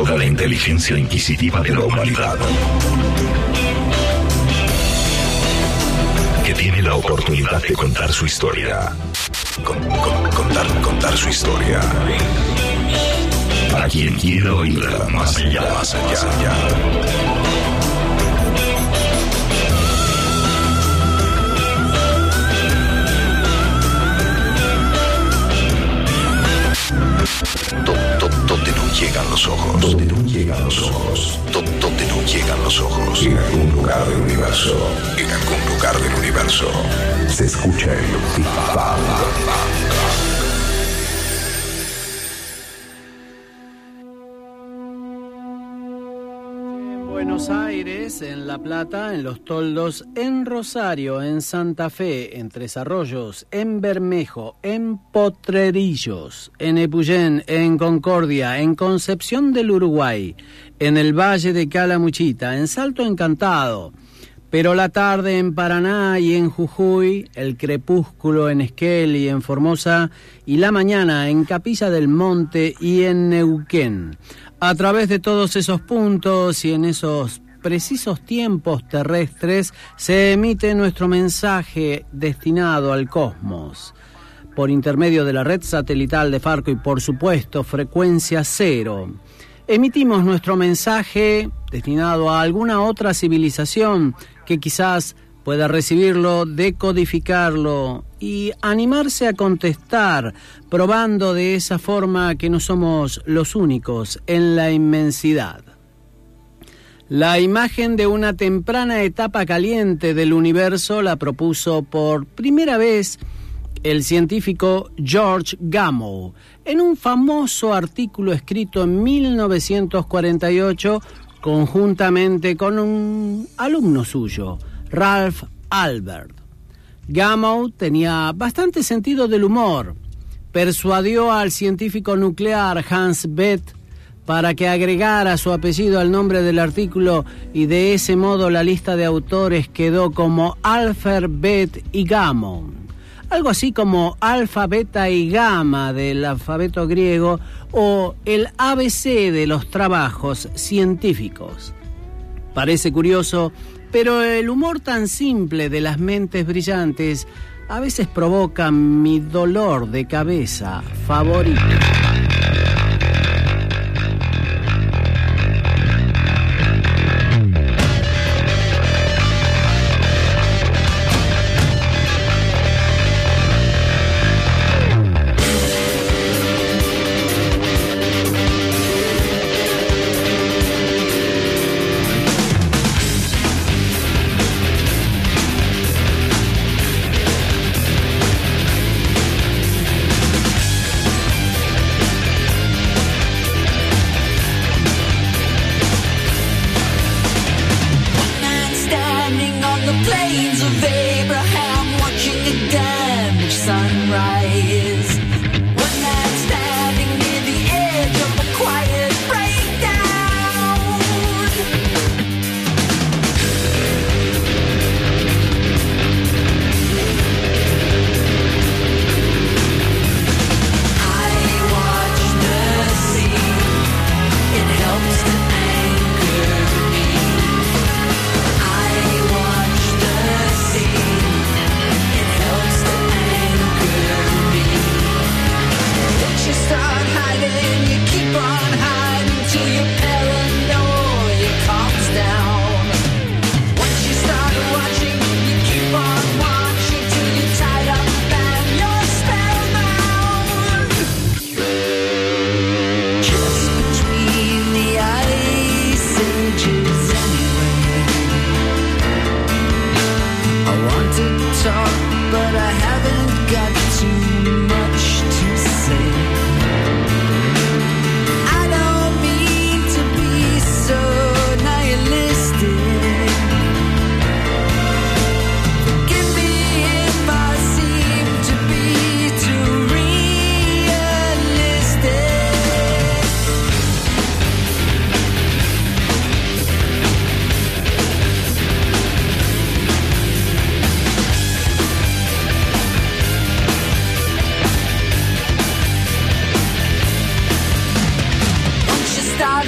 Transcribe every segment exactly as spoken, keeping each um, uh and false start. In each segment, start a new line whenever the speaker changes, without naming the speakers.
toda la inteligencia inquisitiva de la humanidad, que tiene la oportunidad de contar su historia. Con, con, contar, contar su historia. Para quien quiera oírla más allá, más allá, más allá. Donde no llegan los ojos. Donde no llegan los ojos. Donde no llegan los ojos. En algún lugar del universo. En algún lugar del universo. Se escucha el Big Bang.
Buenos Aires, en La Plata, en Los Toldos, en Rosario, en Santa Fe, en Tres Arroyos, en Bermejo, en Potrerillos, en Epuyén, en Concordia, en Concepción del Uruguay, en el Valle de Calamuchita, en Salto Encantado, pero la tarde en Paraná y en Jujuy, el crepúsculo en Esquel y en Formosa, y la mañana en Capilla del Monte y en Neuquén. A través de todos esos puntos y en esos precisos tiempos terrestres se emite nuestro mensaje destinado al cosmos. Por intermedio de la red satelital de Farco y, por supuesto, frecuencia cero. Emitimos nuestro mensaje destinado a alguna otra civilización que quizás pueda recibirlo, decodificarlo y animarse a contestar, probando de esa forma que no somos los únicos en la inmensidad. La imagen de una temprana etapa caliente del universo la propuso por primera vez el científico George Gamow en un famoso artículo escrito en mil novecientos cuarenta y ocho conjuntamente con un alumno suyo, Ralph Albert. Gamow tenía bastante sentido del humor. Persuadió al científico nuclear Hans Bethe para que agregara su apellido al nombre del artículo y de ese modo la lista de autores quedó como Alpher, Bethe y Gamow. Algo así como alfa, beta y gamma del alfabeto griego o el A B C de los trabajos científicos. Parece curioso, pero el humor tan simple de las mentes brillantes a veces provoca mi dolor de cabeza favorito.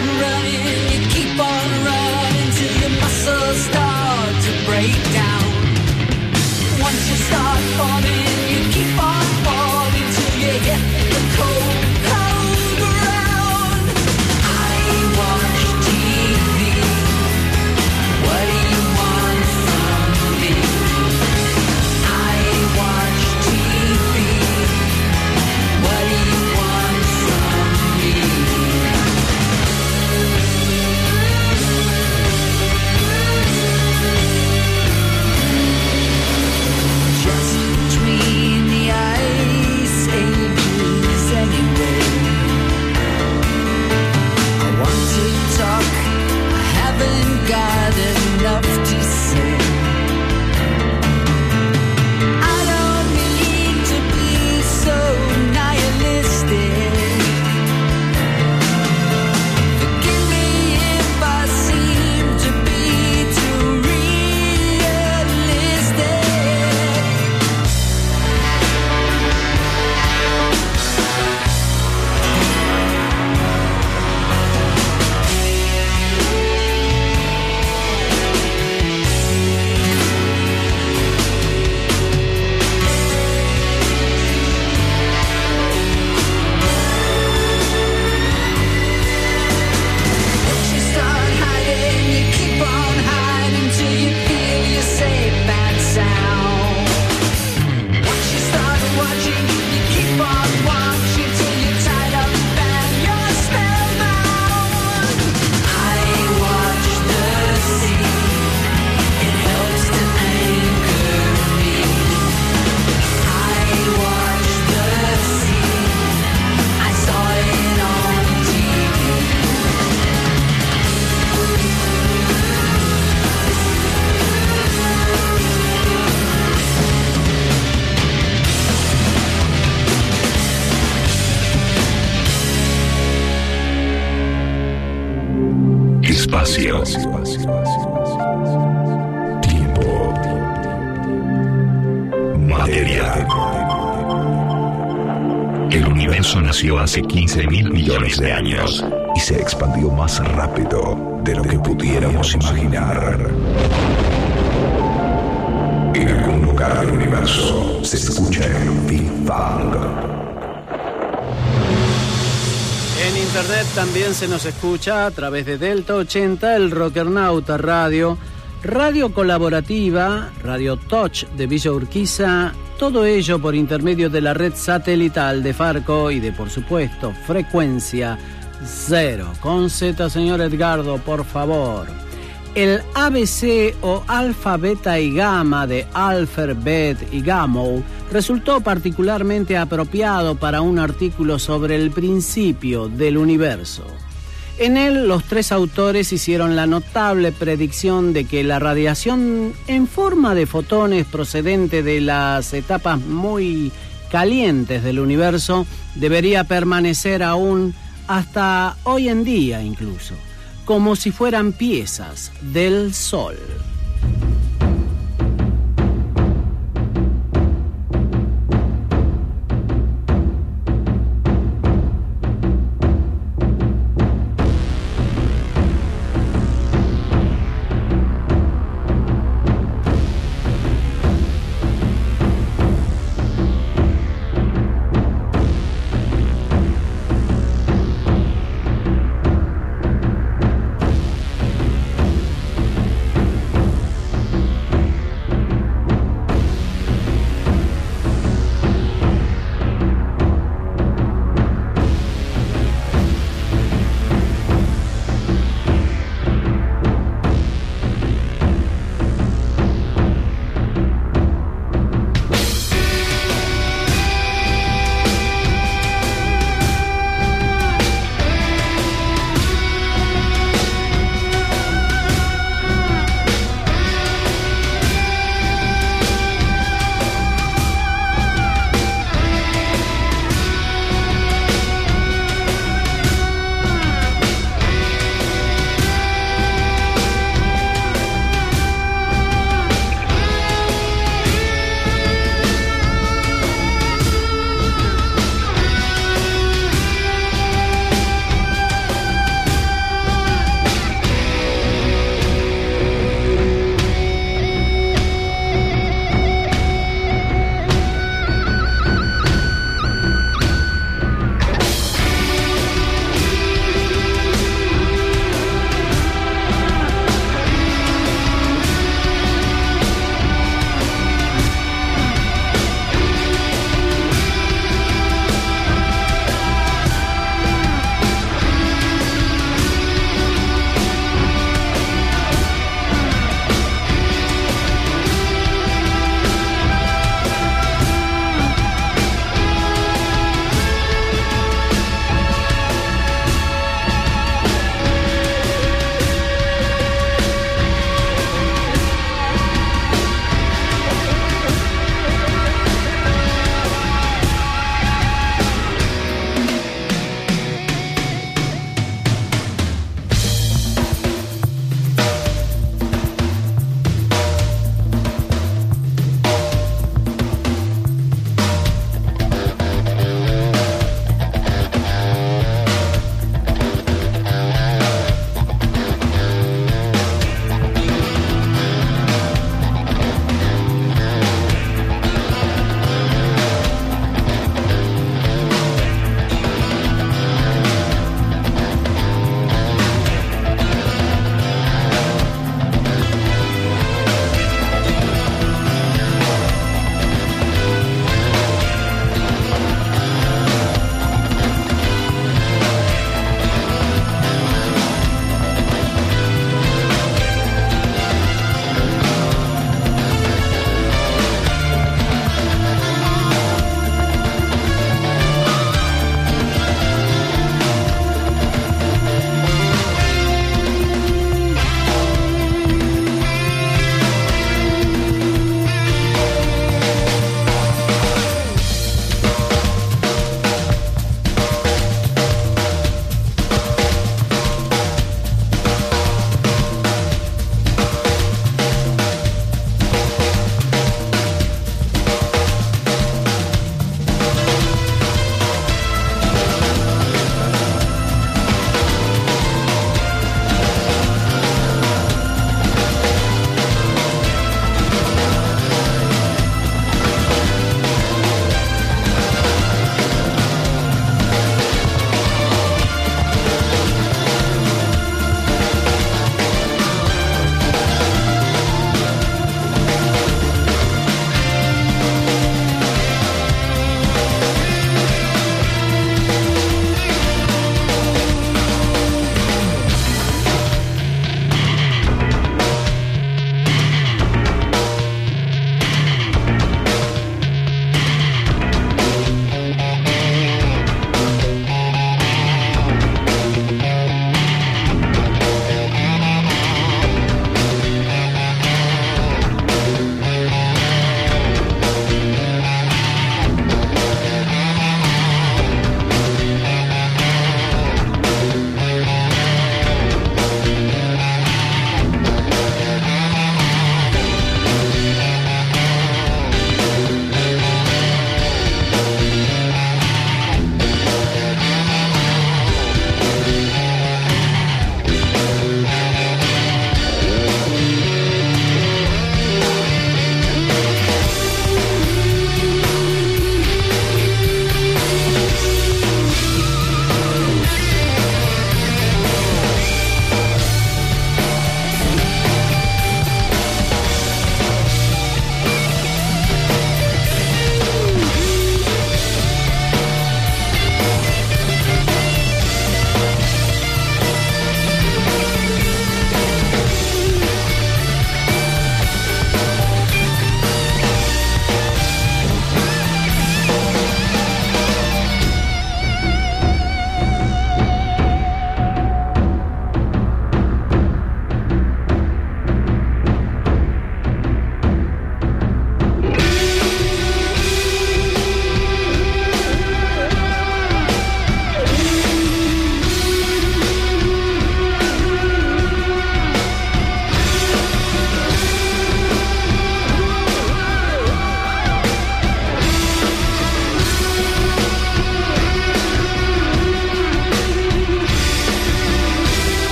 Espacio. Tiempo. Materia. El universo nació hace quince mil millones de años y se expandió más rápido de lo que pudiéramos imaginar. En algún lugar del universo se escucha el Big Bang.
En internet también se nos escucha a través de Delta ochenta, el Rockernauta Radio, radio colaborativa, Radio Touch de Villa Urquiza, todo ello por intermedio de la red satelital de Farco y de, por supuesto, Frecuencia Cero. Con Z, señor Edgardo, por favor. El A B C o alfa, beta y gamma de Alphabet y Gamow resultó particularmente apropiado para un artículo sobre el principio del universo. En él, los tres autores hicieron la notable predicción de que la radiación en forma de fotones procedente de las etapas muy calientes del universo debería permanecer aún hasta hoy en día incluso, como si fueran piezas del Sol.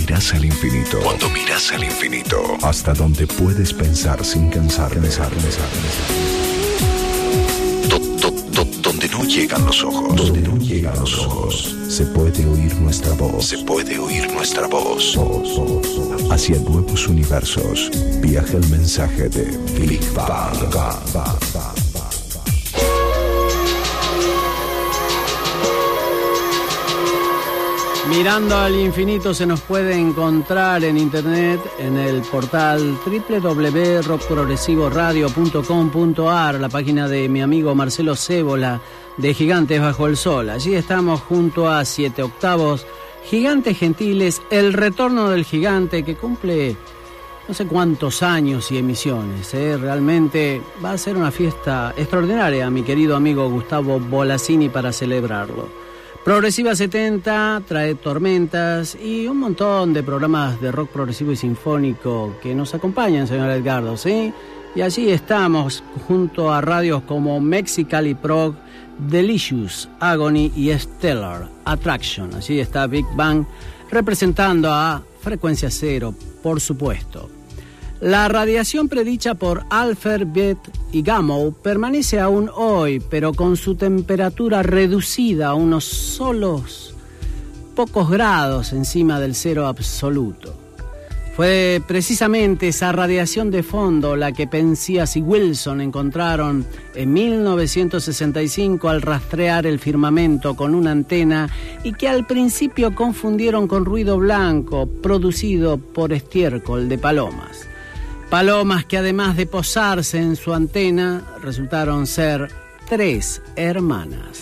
miras al infinito, cuando miras al infinito, hasta donde puedes pensar sin cansar, pensar, pensar, pensar. Do, do, do, donde no llegan los ojos, donde no llegan los ojos, se puede oír nuestra voz, se puede oír nuestra voz. Hacia nuevos universos viaja el mensaje de Big Bang.
Mirando al infinito se nos puede encontrar en internet en el portal doble u doble u doble u punto rock progresivo radio punto com punto a r, la página de mi amigo Marcelo Cébola de Gigantes Bajo el Sol. Allí estamos junto a Siete Octavos, Gigantes Gentiles, el retorno del gigante que cumple no sé cuántos años y emisiones. ¿eh? Realmente va a ser una fiesta extraordinaria, mi querido amigo Gustavo Bolasini, para celebrarlo. Progresiva setenta trae Tormentas y un montón de programas de rock progresivo y sinfónico que nos acompañan, señor Edgardo, ¿sí? Y allí estamos junto a radios como Mexicali Prog, Delicious, Agony y Stellar Attraction. Allí está Big Bang representando a Frecuencia Cero, por supuesto. La radiación predicha por Alpher, Bet y Gamow permanece aún hoy, pero con su temperatura reducida a unos solos pocos grados encima del cero absoluto. Fue precisamente esa radiación de fondo la que Penzias y Wilson encontraron en mil novecientos sesenta y cinco al rastrear el firmamento con una antena y que al principio confundieron con ruido blanco producido por estiércol de palomas. Palomas que además de posarse en su antena, resultaron ser tres hermanas.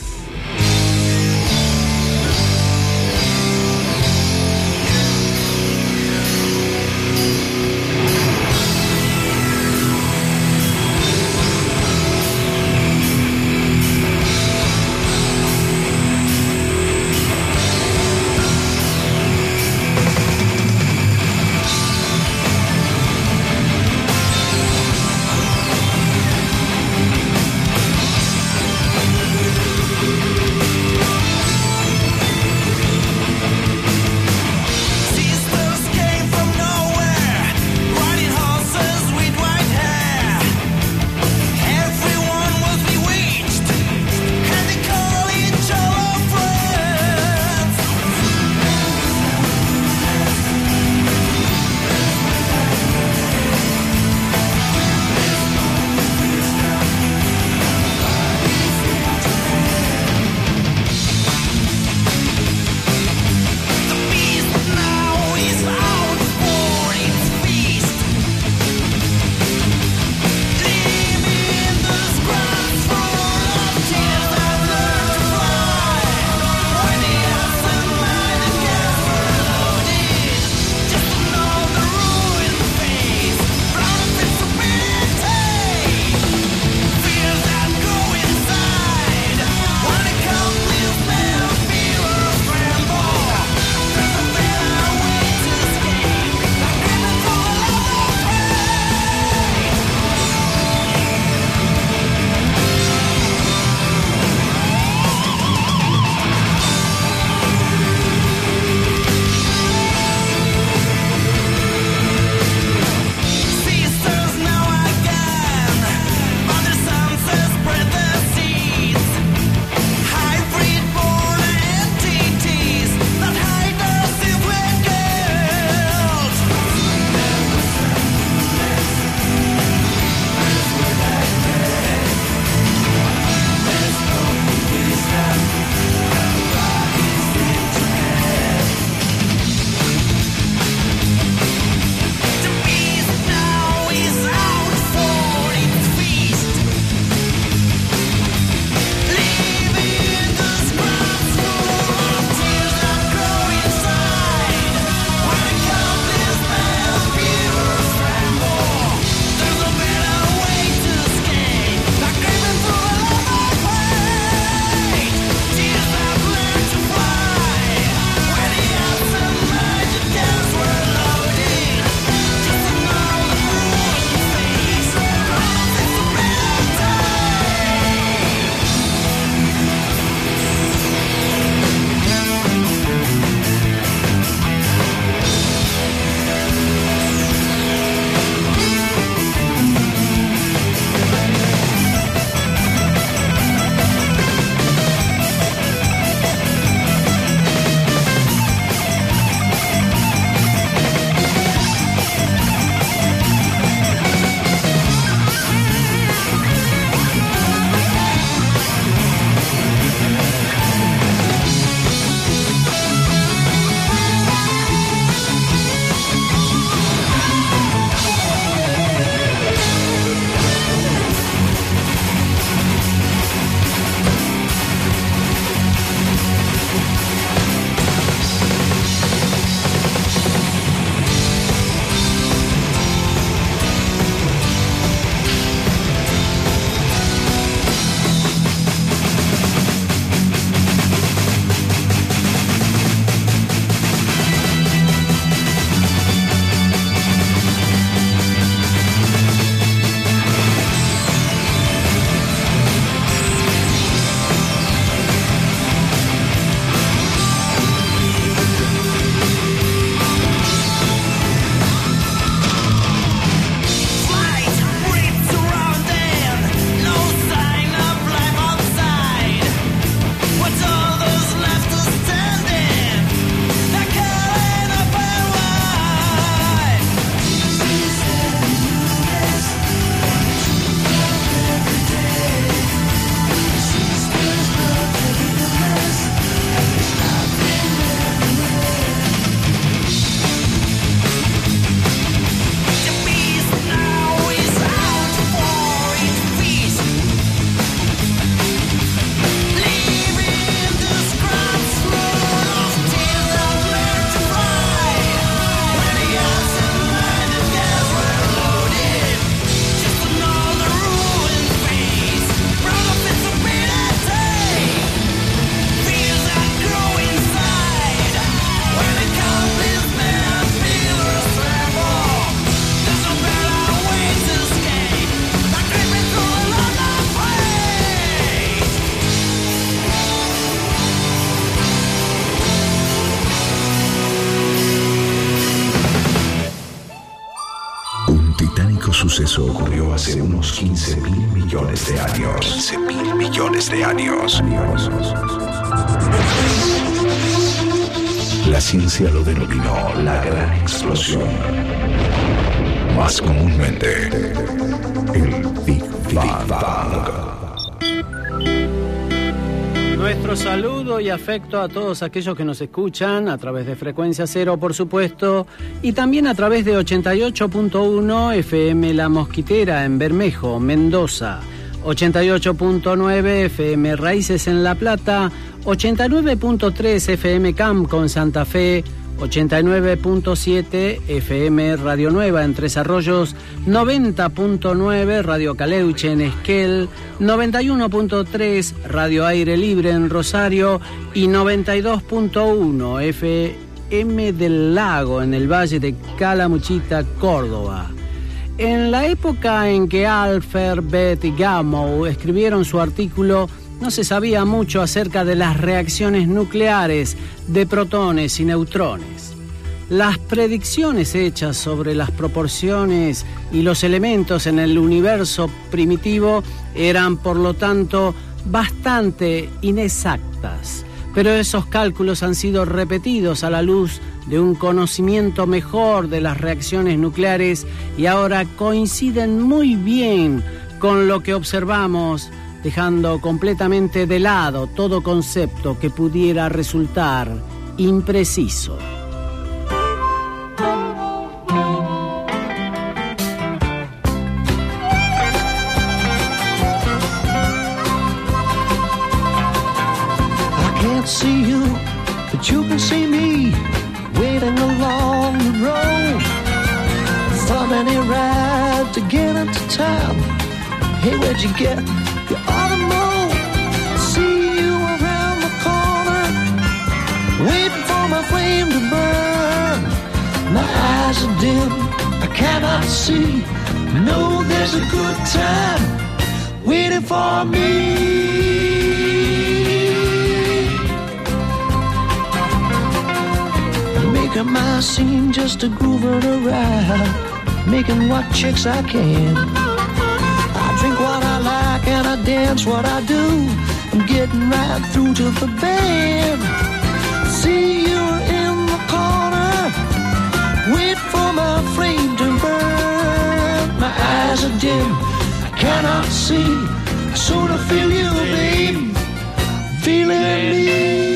suceso ocurrió hace unos quince mil millones de años. quince mil millones de años. La ciencia lo denominó la gran explosión. Más comúnmente, el Big Bang.
Nuestro saludo y afecto a todos aquellos que nos escuchan a través de Frecuencia Cero, por supuesto, y también a través de ochenta y ocho punto uno F M La Mosquitera en Bermejo, Mendoza, ochenta y ocho punto nueve F M Raíces en La Plata, ochenta y nueve punto tres F M Camco en Santa Fe, ochenta y nueve punto siete F M Radio Nueva en Tres Arroyos, noventa punto nueve Radio Caleuche en Esquel, noventa y uno punto tres Radio Aire Libre en Rosario y noventa y dos punto uno F M del Lago en el Valle de Calamuchita, Córdoba. En la época en que Alfred B. Gamow escribieron su artículo, no se sabía mucho acerca de las reacciones nucleares de protones y neutrones. Las predicciones hechas sobre las proporciones y los elementos en el universo primitivo eran, por lo tanto, bastante inexactas. Pero esos cálculos han sido repetidos a la luz de un conocimiento mejor de las reacciones nucleares y ahora coinciden muy bien con lo que observamos, dejando completamente de lado todo concepto que pudiera resultar impreciso.
I can't see you, but you can see me, waiting along the road. So many rides to get into town. Hey, where'd you get your automobile? See you around the corner, waiting for my flame to burn. My eyes are dim, I cannot see. Know there's a good time waiting for me. Making my scene just a grooving around, making what chicks I can. I drink what I like and I dance what I do. I'm getting right through to the band. See you in the corner, wait for my flame to burn. My eyes are dim, I cannot see. I sort of feel you, babe, feeling me.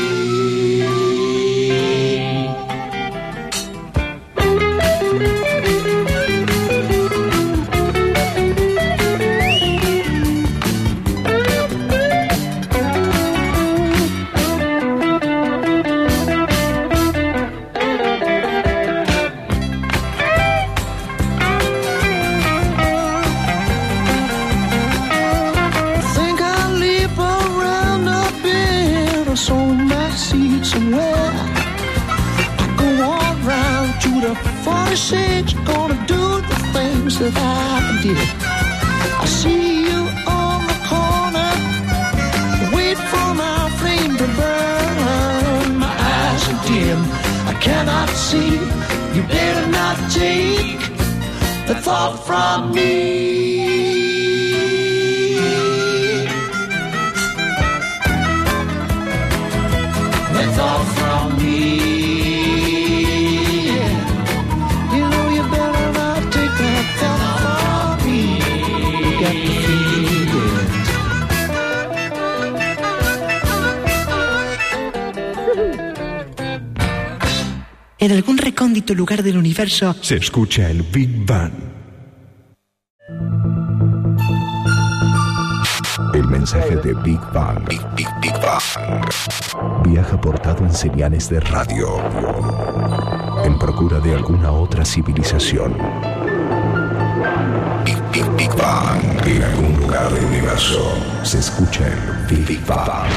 forty-six, gonna do the things that I did. I see you on the corner, wait for my flame to burn. My eyes are dim, I cannot see. You better not take the thought from me. The thought from me.
En algún recóndito lugar del universo
se escucha el Big Bang. El mensaje de Big Bang, Big, Big, Big Bang viaja portado en señales de radio en procura de alguna otra civilización. Big, Big, Big Bang. En algún lugar del universo se escucha el Big, Big Bang.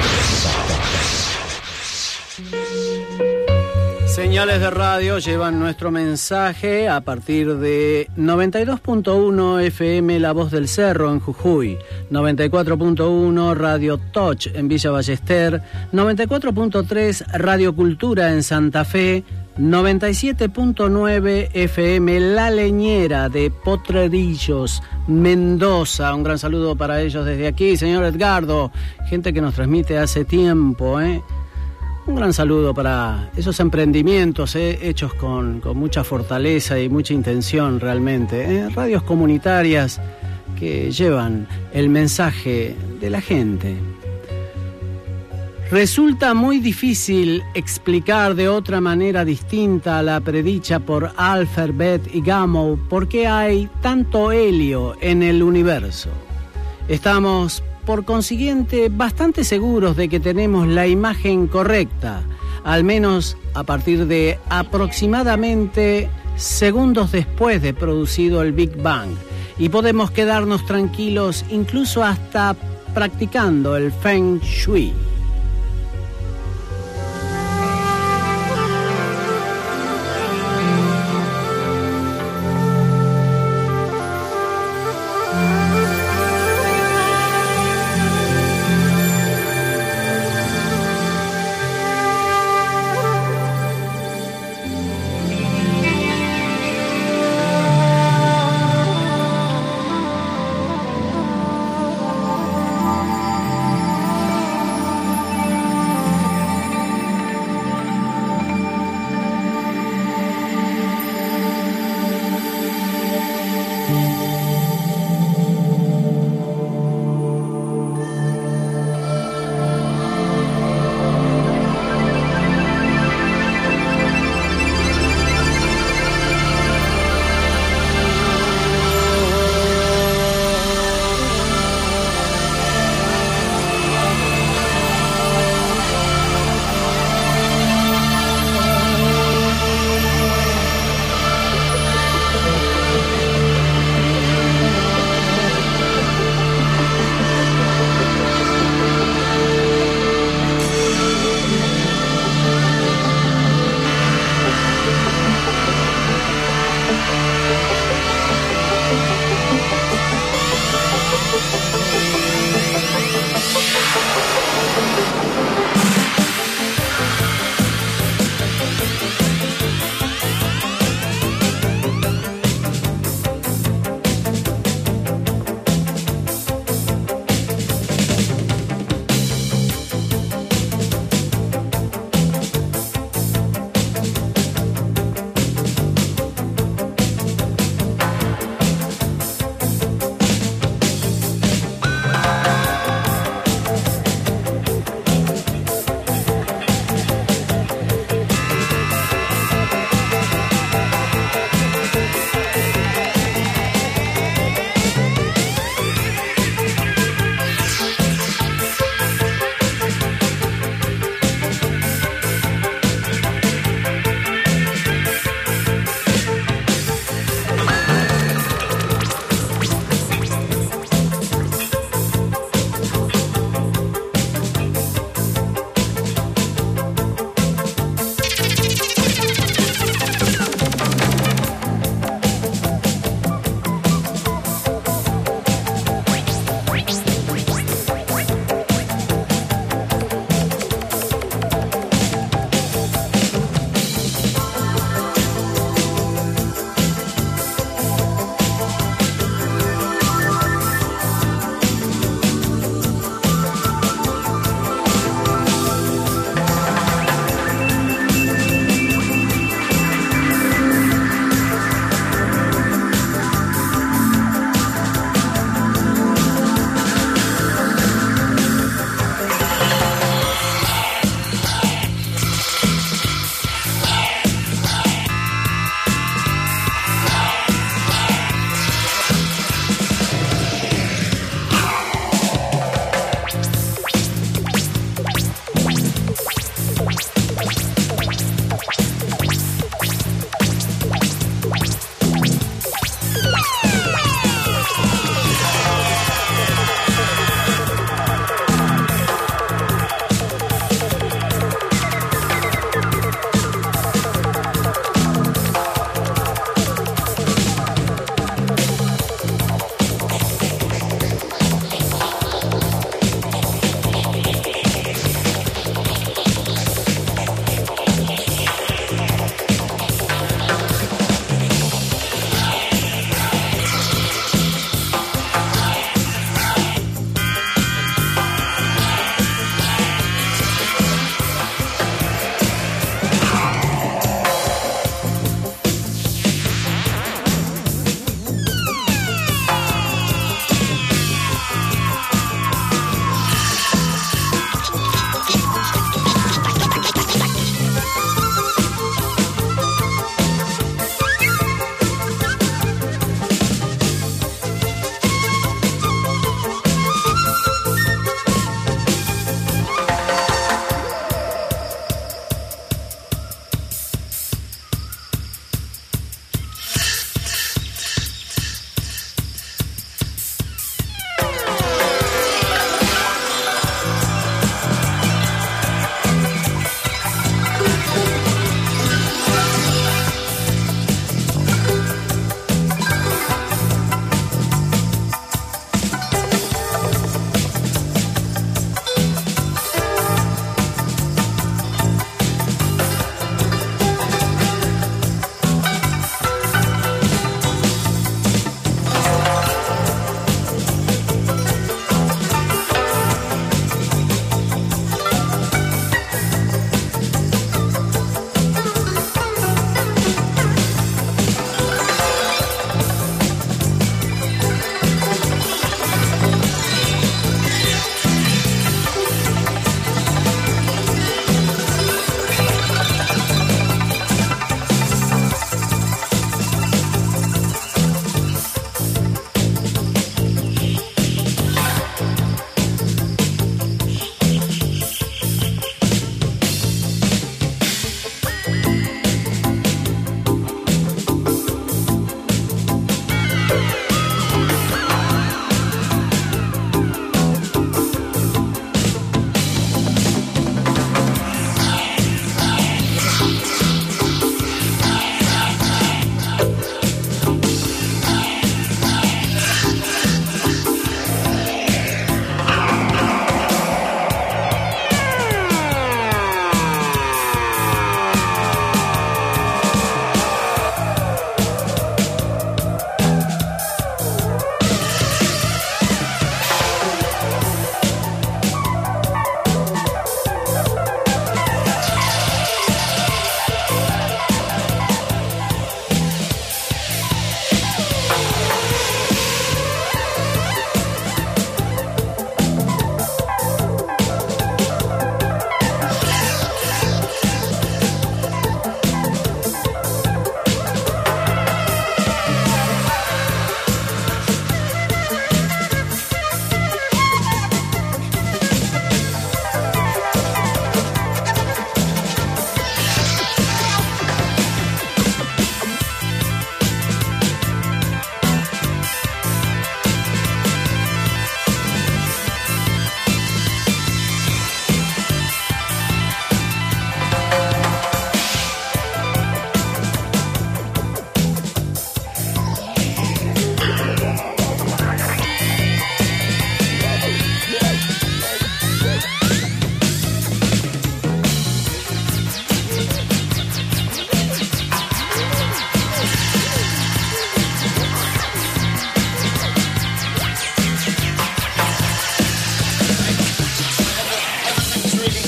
Señales de radio llevan nuestro mensaje a partir de noventa y dos punto uno F M La Voz del Cerro en Jujuy, noventa y cuatro punto uno Radio Touch en Villa Ballester, noventa y cuatro punto tres Radio Cultura en Santa Fe, noventa y siete punto nueve F M, La Leñera de Potrerillos, Mendoza. Un gran saludo para ellos desde aquí, señor Edgardo, gente que nos transmite hace tiempo, ¿eh? Un gran saludo para esos emprendimientos ¿eh? hechos con, con mucha fortaleza y mucha intención realmente. ¿eh? Radios comunitarias que llevan el mensaje de la gente. Resulta muy difícil explicar de otra manera distinta a la predicha por Alpher, Beth y Gamow por qué hay tanto helio en el universo. Estamos, por consiguiente, bastante seguros de que tenemos la imagen correcta, al menos a partir de aproximadamente segundos después de producido el Big Bang, y podemos quedarnos tranquilos incluso hasta practicando el Feng Shui.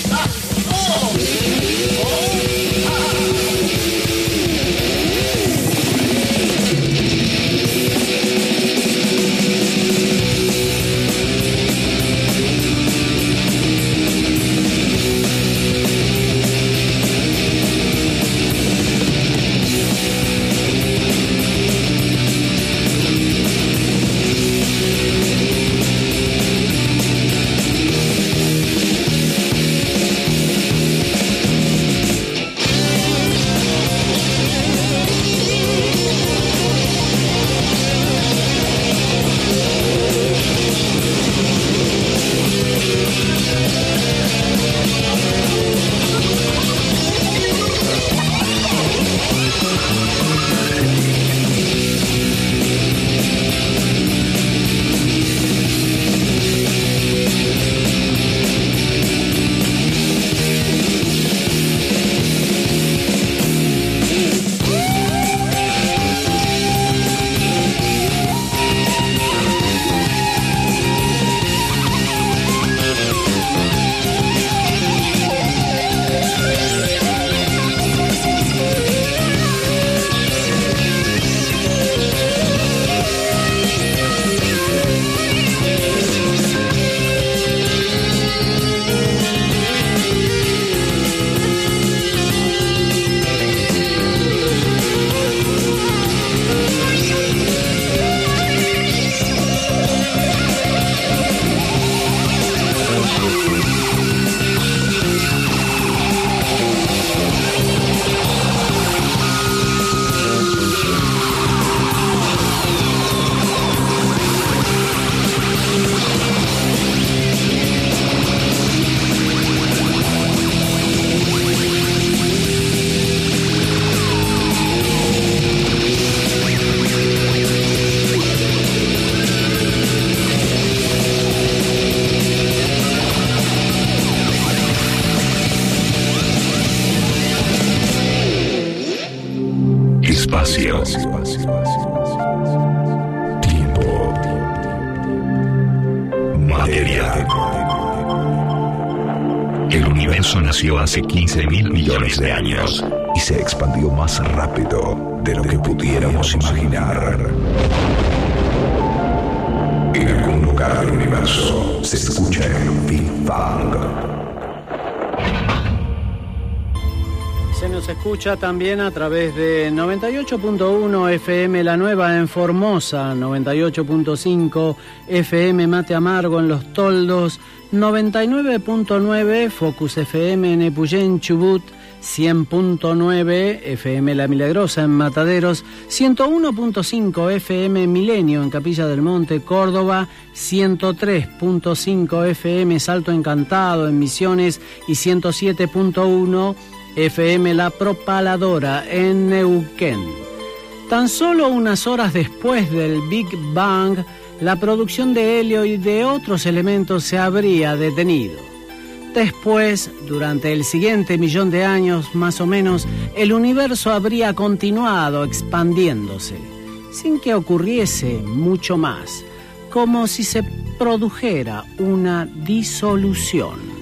Espacio. Tiempo. Materia. El universo nació hace quince mil millones de años y se expandió más rápido de lo que pudiéramos imaginar. En algún lugar del universo se escucha el Big Bang.
Se nos escucha también a través de noventa y ocho punto uno F M La Nueva en Formosa, noventa y ocho punto cinco F M Mate Amargo en Los Toldos, noventa y nueve punto nueve Focus F M en Epuyén, Chubut, cien punto nueve F M La Milagrosa en Mataderos, ciento uno punto cinco F M Milenio en Capilla del Monte, Córdoba, ciento tres punto cinco F M Salto Encantado en Misiones y ciento siete punto uno F M La Propaladora en Neuquén. Tan solo unas horas después del Big Bang, la producción de helio y de otros elementos se habría detenido. Después, durante el siguiente millón de años, más o menos, el universo habría continuado expandiéndose, sin que ocurriese mucho más, como si se produjera una disolución.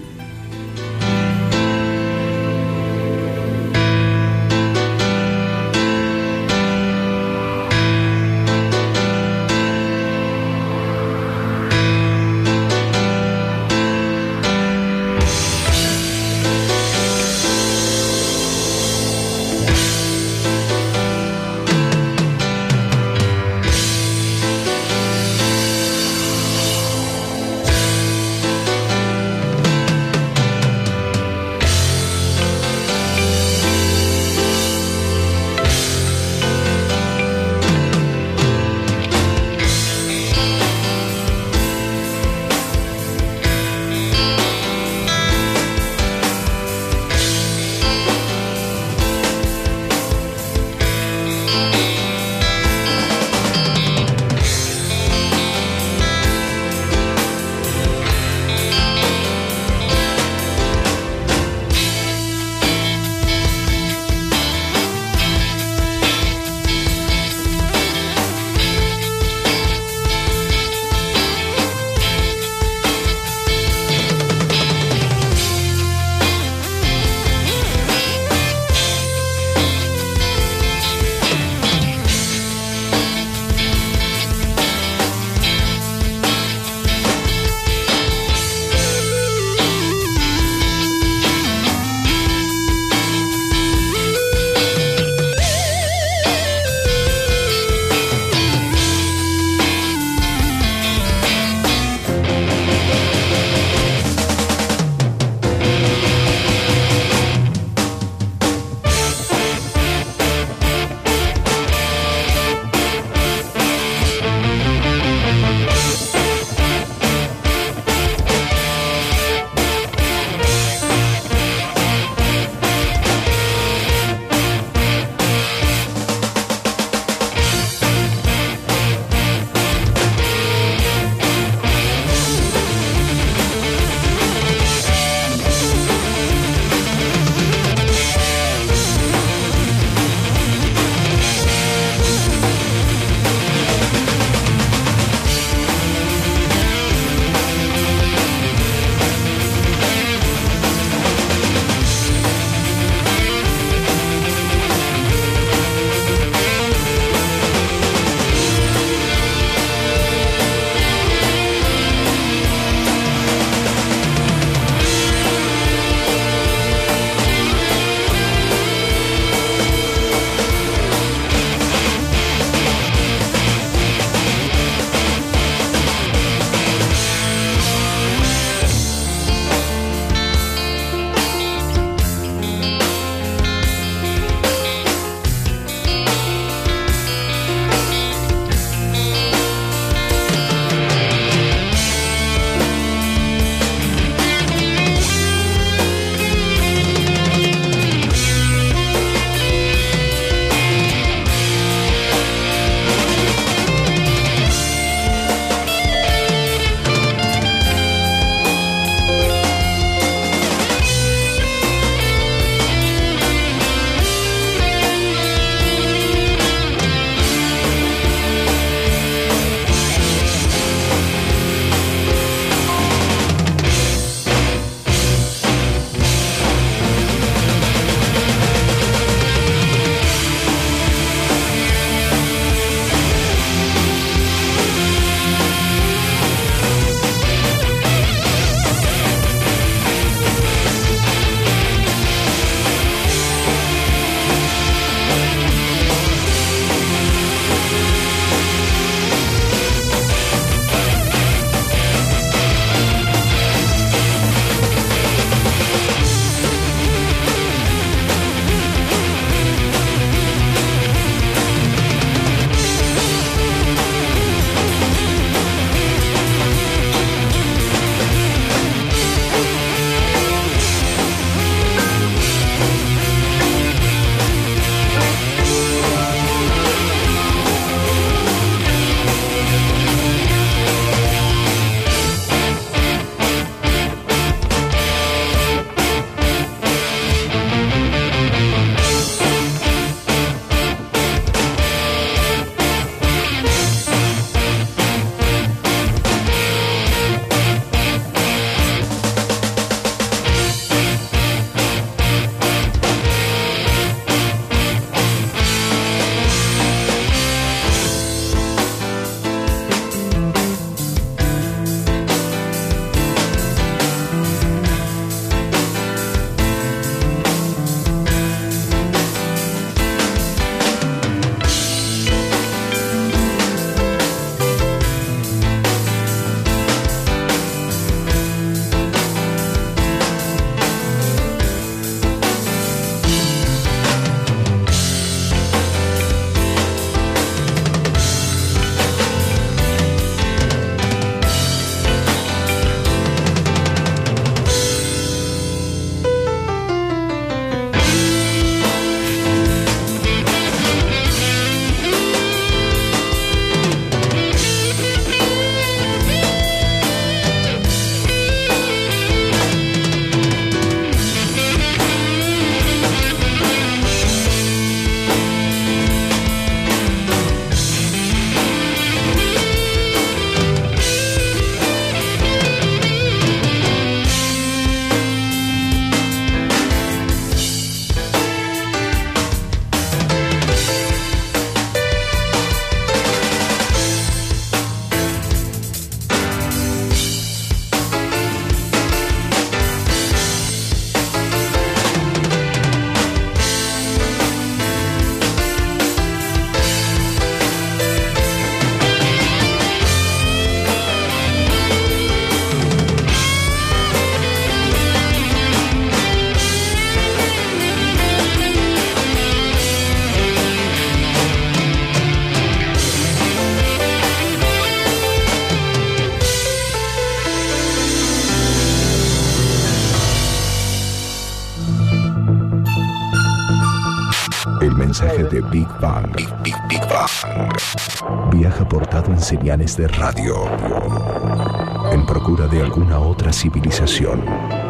El mensaje de Big Bang. Big, Big, Big Bang. Viaja portado en señales de radio, en procura de alguna otra civilización.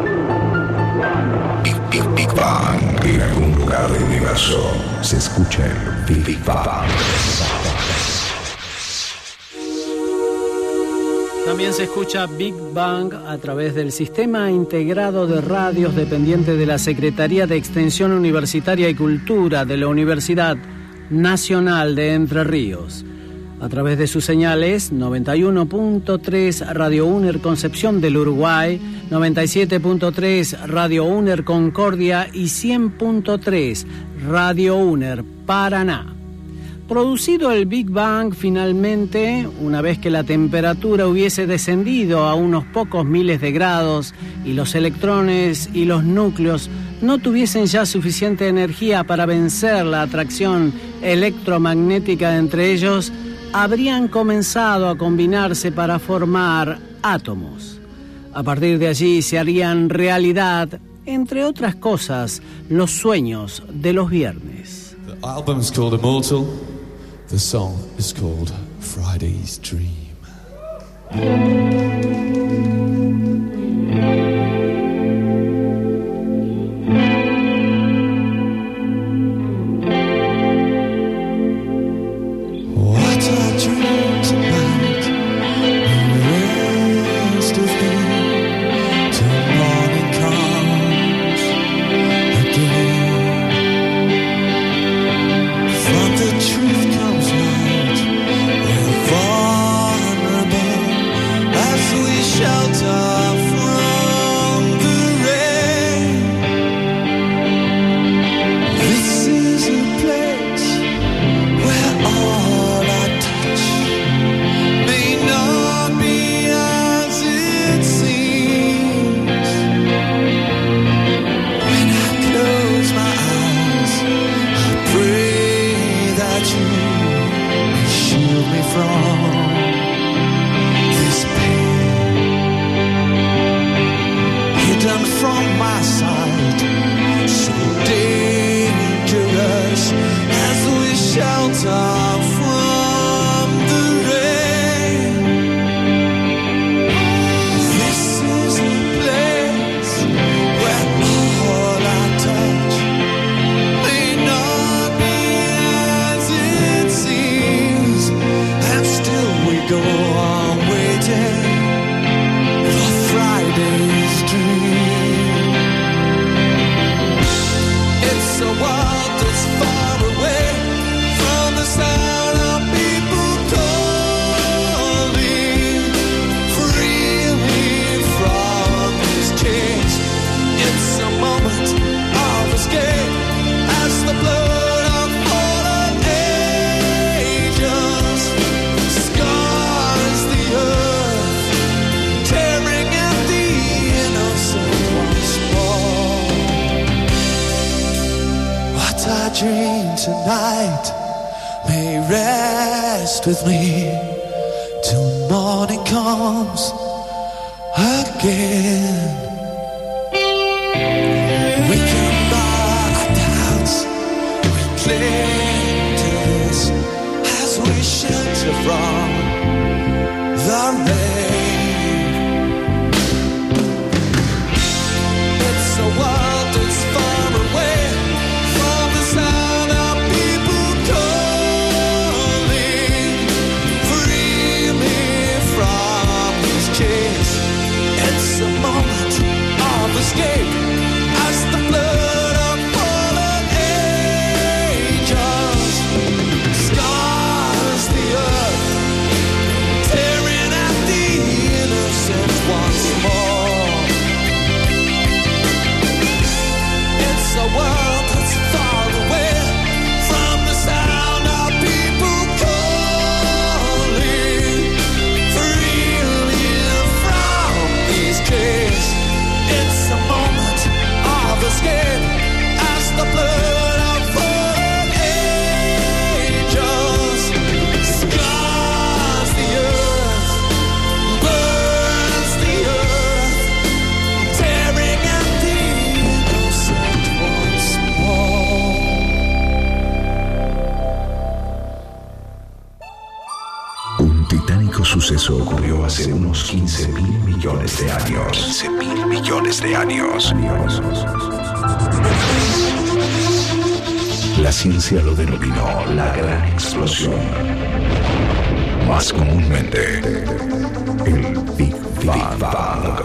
Big, Big, Big Bang. En algún lugar del universo se escucha el Big, Big Bang.
También se escucha Big Bang a través del Sistema Integrado de Radios dependiente de la Secretaría de Extensión Universitaria y Cultura de la Universidad Nacional de Entre Ríos. A través de sus señales noventa y uno punto tres Radio UNER Concepción del Uruguay, noventa y siete punto tres Radio UNER Concordia y cien punto tres Radio UNER Paraná. Producido el Big Bang finalmente, una vez que la temperatura hubiese descendido a unos pocos miles de grados y los electrones y los núcleos no tuviesen ya suficiente energía para vencer la atracción electromagnética entre ellos, habrían comenzado a combinarse para formar átomos. A partir de allí se harían realidad, entre otras cosas, los sueños de los viernes.
The album is called Immortal. The song is called Friday's Dream.
Tonight may rest with me till morning comes again. We can bar our doubts, we cling to this as we shelter from the rain. It's a world that's far away from the sound. It's a moment
suceso ocurrió hace unos quince mil millones de años. quince mil millones de años. La ciencia lo denominó la gran explosión. Más comúnmente, el Big Bang.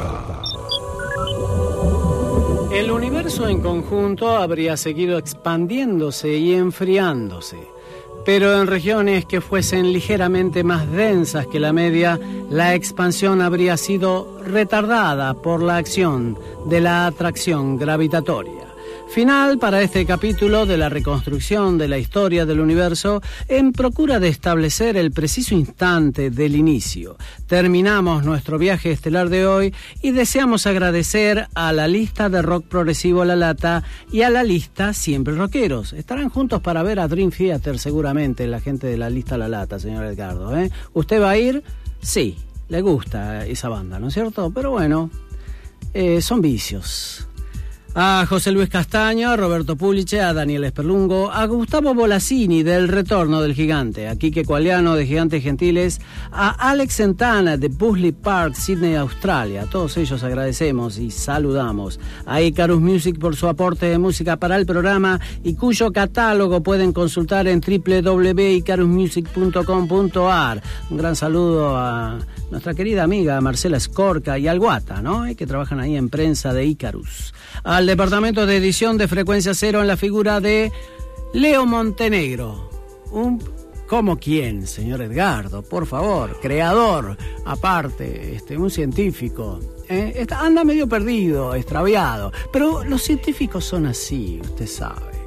El universo en conjunto habría seguido expandiéndose y enfriándose, pero en regiones que fuesen ligeramente más densas que la media, la expansión habría sido retardada por la acción de la atracción gravitatoria. Final para este capítulo de la reconstrucción de la historia del universo en procura de establecer el preciso instante del inicio. Terminamos nuestro viaje estelar de hoy y deseamos agradecer a la lista de rock progresivo La Lata y a la lista Siempre Rockeros. Estarán juntos para ver a Dream Theater seguramente, la gente de la lista La Lata, señor Edgardo, ¿eh? ¿Usted va a ir? Sí, le gusta esa banda, ¿no es cierto? Pero bueno, eh, son vicios. A José Luis Castaño, a Roberto Puliche, a Daniel Esperlungo, a Gustavo Bolasini del Retorno del Gigante, a Quique Cualiano de Gigantes Gentiles, a Alex Santana de Busley Park, Sydney, Australia. A todos ellos agradecemos y saludamos. A Icarus Music por su aporte de música para el programa y cuyo catálogo pueden consultar en doble u doble u doble u punto icarus music punto com punto a r. Un gran saludo a nuestra querida amiga Marcela Scorca y al Guata, ¿no? Que trabajan ahí en prensa de Icarus. Al departamento de edición de Frecuencia Cero en la figura de Leo Montenegro. Un, ¿Cómo quién, señor Edgardo? Por favor, creador, aparte, este, un científico. ¿eh? Está, anda medio perdido, extraviado, pero los científicos son así, usted sabe.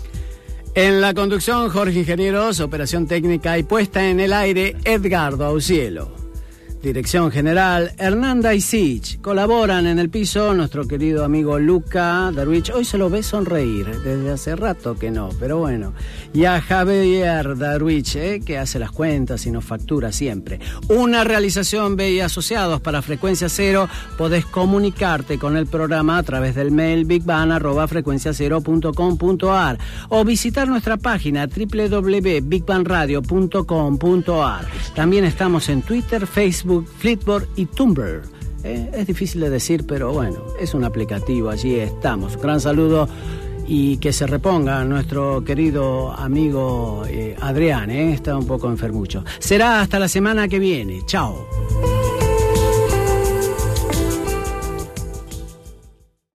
En la conducción, Jorge Ingenieros, operación técnica y puesta en el aire, Edgardo Aucielo. Dirección general, Hernanda Isich. Colaboran en el piso nuestro querido amigo Luca Darwich. Hoy se lo ve sonreír, desde hace rato que no, pero bueno. Y a Javier Darwich, eh, que hace las cuentas y nos factura siempre. Una realización B y Asociados para Frecuencia Cero. Podés comunicarte con el programa a través del mail bigbang arroba frecuencia cero punto com punto a r o visitar nuestra página doble u doble u doble u punto big bang radio punto com punto a r. También estamos en Twitter, Facebook, Flipboard y Tumblr. Eh, es difícil de decir, pero bueno, es un aplicativo, allí estamos. Gran saludo y que se reponga nuestro querido amigo eh, Adrián, eh, está un poco enfermucho. Será hasta la semana que viene. Chao.